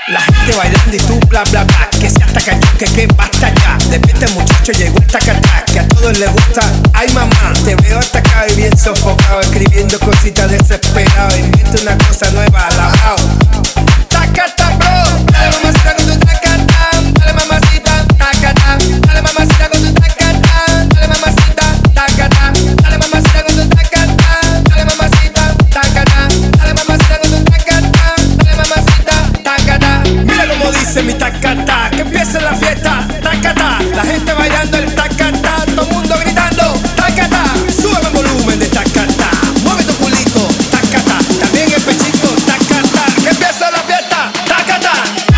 La gente bailando y tú bla bla bla. Que se hasta cayó, que basta ya. Despierta muchacho, llegó el tacatá. Que a todos les gusta, ay mamá. Te veo atacado y bien sofocado, escribiendo cositas desesperado. Inventa una cosa nueva, alabao. Tacatá bro, dale mamacita con tu tacatá. Dale mamacita, tacatá. Dale mamacita con tu tacatá. Dale mamacita, tacatá. Dale mamacita con tu tacatá. Dale mamacita, tacatá. Dale mamacita con tu tacatá. Dale mamacita, tacatá. Mira como dice mi tacatá. Que empiece la fiesta, tacatá. La gente bailando el tacatá. Todo el mundo gritando, tacatá. Súbeme el volumen de tacatá. Mueve tu culito, tacatá. También el pechito, tacatá. Que empiece la fiesta, tacatá.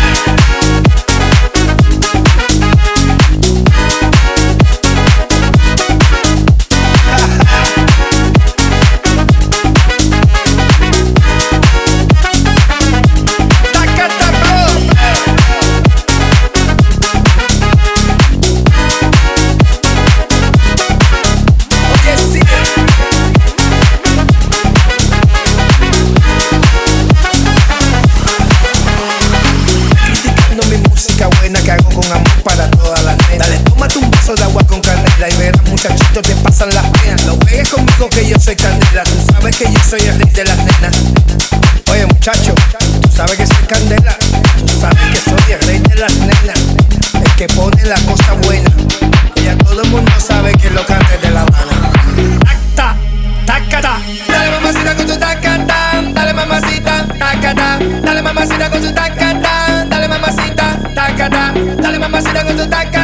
Que hago con amor para todas las nenas. Dale, tómate un vaso de agua con canela y verás muchachitos te pasan las penas. No juegues conmigo que yo soy candela. Tú sabes que yo soy el rey de las nenas. Oye muchacho, tú sabes que soy candela. Tú sabes que soy el rey de las nenas. El que pone la cosa buena. Y ya todo el mundo sabe que lo cante de La Habana. Tacta, tacata. Dale mamacita con tu tacata. Dale mamacita, tacata. Dale mamacita con tu tacata. Dale mamacita, tacata. Dale mamacita con tu tacata.